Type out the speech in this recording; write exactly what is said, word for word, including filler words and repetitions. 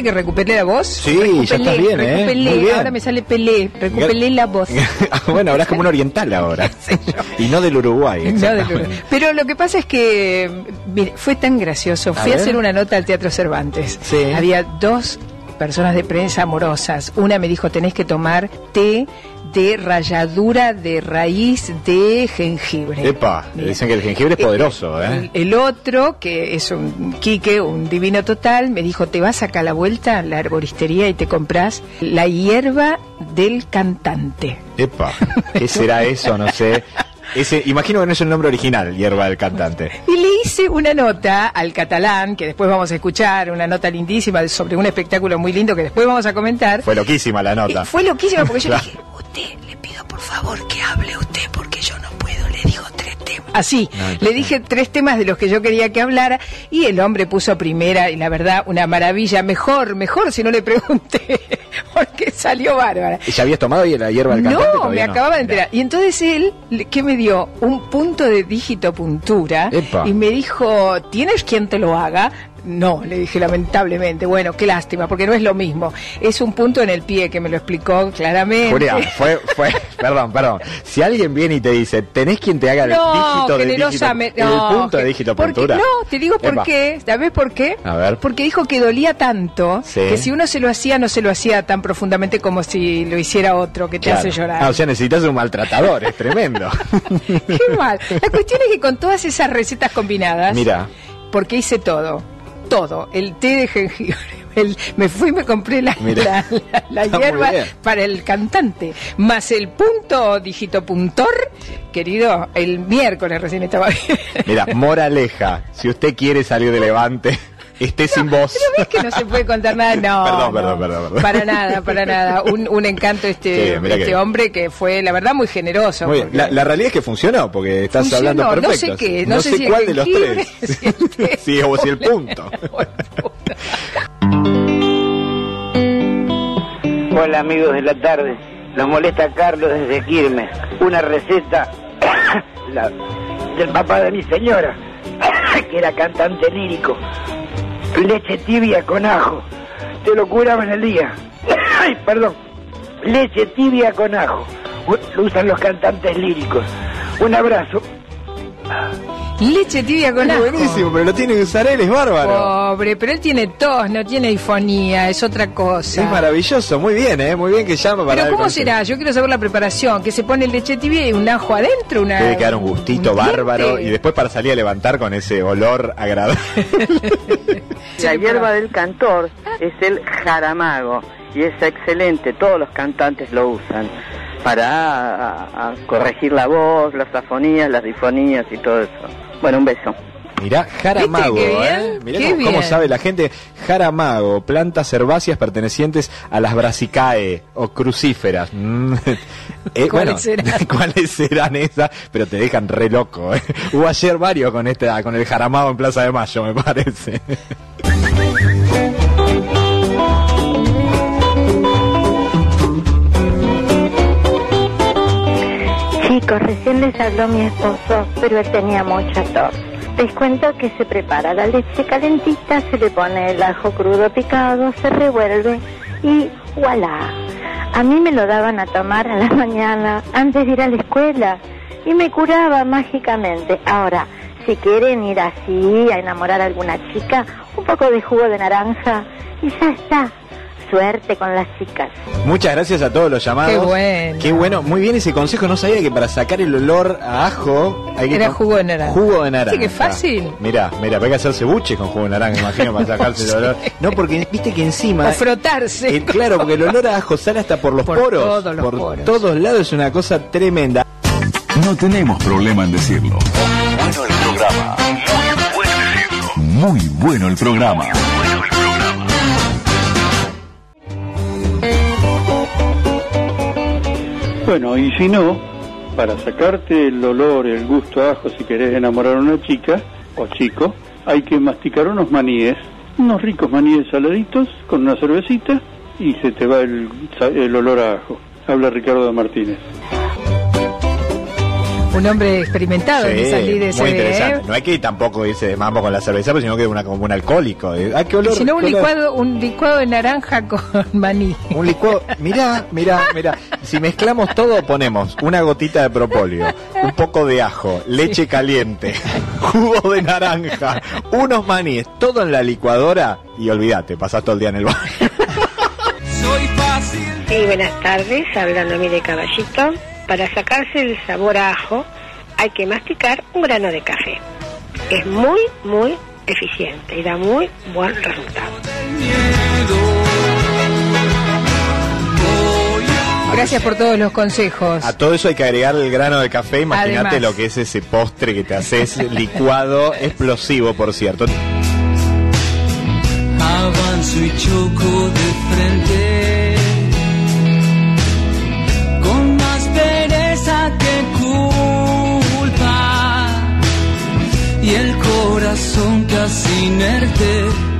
que recuperé la voz? Sí, recuperé, ya estás bien, ¿eh? Recuperé, Muy bien. Ahora me sale pelé, recuperé la voz. Bueno, ahora es como un oriental ahora. Y no del Uruguay. No del Uruguay. Pero lo que pasa es que mire, fue tan gracioso. A Fui a, ver. hacer una nota al Teatro Cervantes. Sí. Había dos personas de prensa amorosas. Una me dijo, tenés que tomar té de ralladura de raíz de jengibre. Epa, Mira. dicen que el jengibre es poderoso, ¿eh? El, el otro, que es un Quique, un divino total, me dijo, te vas acá a la vuelta a la herboristería y te compras la hierba del cantante. Epa, ¿qué será eso? No sé. Ese, imagino que no es el nombre original, hierba del cantante. Y le hice una nota al catalán, que después vamos a escuchar, una nota lindísima sobre un espectáculo muy lindo que después vamos a comentar. Fue loquísima la nota. Y fue loquísima porque yo Claro. le dije, usted, le pido por favor que hable usted porque yo no puedo, le digo tres temas. Así, Ay, le dije tres temas de los que yo quería que hablara y el hombre puso primera y la verdad, una maravilla, mejor, mejor si no le pregunté, porque salió bárbara. ¿Ya habías tomado la hierba del cantante? No, me Todavía acababa de Mirá. enterar. Y entonces él, le- ¿qué me dio? Un punto de dígito puntura. Epa. Y me dijo, ¿tienes quien te lo haga? No, le dije lamentablemente. Bueno, qué lástima, porque no es lo mismo. Es un punto en el pie que me lo explicó claramente. Julián, fue, fue, perdón, perdón. Si alguien viene y te dice, ¿tenés quien te haga el No, dígito de dígito, generosamente. el no, punto de que- dígito porque- puntura? No, te digo por Epa. qué. ¿Sabes por qué? A ver. Porque dijo que dolía tanto Sí. que si uno se lo hacía, no se lo hacía tan profundamente como si lo hiciera otro, que te Claro. hace llorar. Ah, o sea, necesitas un maltratador, es tremendo. Qué mal. La cuestión es que con todas esas recetas combinadas, Mira, porque hice todo, todo, el té de jengibre, el- me fui y me compré la, Mira. la, la- la Está muy hierba bien. para el cantante, más el punto digitopuntor, querido, el miércoles recién estaba bien. mira, moraleja, si usted quiere salir de Levante, esté sin voz. Pero ves que no se puede contar nada, no. Perdón, no, perdón, perdón, perdón. Para nada, para nada. Un, un encanto este, Sí, mira este que- hombre que fue, la verdad, muy generoso. Muy bien. porque- La, la realidad es que funcionó, porque estás Funcionó, hablando no perfecto. sé qué, no sé si el cuál de los jengibre, tres. si el té. Sí, o si el punto. Hola amigos de la tarde, los molesta Carlos desde Quilmes. Una receta la, del papá de mi señora, que era cantante lírico. Leche tibia con ajo, te lo curaba en el día. Ay, perdón, leche tibia con ajo, lo usan los cantantes líricos. Un abrazo. Leche tibia con Es ajo. buenísimo, pero lo tiene que usar él, es bárbaro. Pobre, pero él tiene tos, no tiene difonía, es otra cosa. Es maravilloso, muy bien, ¿eh? Muy bien que llama para... Pero el ¿cómo consejo. será? Yo quiero saber la preparación, que se pone leche tibia y un ajo adentro, una... Debe quedar un gustito un diente. bárbaro y después para salir a levantar con ese olor agradable. La hierba del cantor es el jaramago y es excelente, todos los cantantes lo usan para a- a corregir la voz, las afonías, las difonías y todo eso. Bueno, un beso. Mirá, jaramago, ¿Viste qué bien? ¿eh? Mirá Qué cómo, cómo bien. sabe la gente. Jaramago, plantas herbáceas pertenecientes a las brassicae o crucíferas. Mm. Eh, ¿Cuáles bueno, serán? ¿cuáles serán esas? Pero te dejan re loco, ¿eh? Hubo ayer varios con, este, con el jaramago en Plaza de Mayo, me parece. Chicos, recién les habló mi esposo, pero él tenía mucha tos. Les cuento que se prepara la leche calentita, se le pone el ajo crudo picado, se revuelve y voilà. A mí me lo daban a tomar a la mañana antes de ir a la escuela y me curaba mágicamente. Ahora, si quieren ir así a enamorar a alguna chica, un poco de jugo de naranja y ya está. Suerte con las chicas. Muchas gracias a todos los llamados. Qué bueno. Qué bueno. Muy bien ese consejo. No sabía que para sacar el olor a ajo hay que Era con- jugo de naranja. Jugo de naranja. Sí, qué fácil. Mirá, mirá, hay que hacerse buche con jugo de naranja, imagino, para sacarse el olor. No, porque viste que encima... O frotarse. eh, claro, porque el olor a ajo sale hasta por los Por poros. todos los por poros. todos lados, es una cosa tremenda. No tenemos problema en decirlo. Bueno el programa. Muy bueno decirlo. Muy bueno el programa. Bueno, y si no, para sacarte el olor, el gusto a ajo, si querés enamorar a una chica o chico, hay que masticar unos maníes, unos ricos maníes saladitos con una cervecita y se te va el, el olor a ajo. Habla Ricardo Martínez. un hombre experimentado en esas lides. Muy eh, interesante. ¿eh? No hay que tampoco irse de mambo con la cerveza, pues, sino que una, como un alcohólico. Ah, qué olor, y si no, un qué olor. licuado, un licuado de naranja con maní. Un licuado, mirá, mirá, mirá. Si mezclamos todo, ponemos una gotita de propóleo, un poco de ajo, leche sí. caliente, jugo de naranja, unos maníes, todo en la licuadora y olvídate, pasás todo el día en el baño. Soy fácil. Sí, buenas tardes, hablando a mí de Caballito. Para sacarse el sabor a ajo hay que masticar un grano de café. Es muy, muy eficiente y da muy buen resultado. Gracias por todos los consejos. A todo eso hay que agregar el grano de café. Imagínate Además. lo que es ese postre que te haces licuado, explosivo, por cierto. Avanzo y choco de frente, con más pereza que culpa, y el corazón casi inerte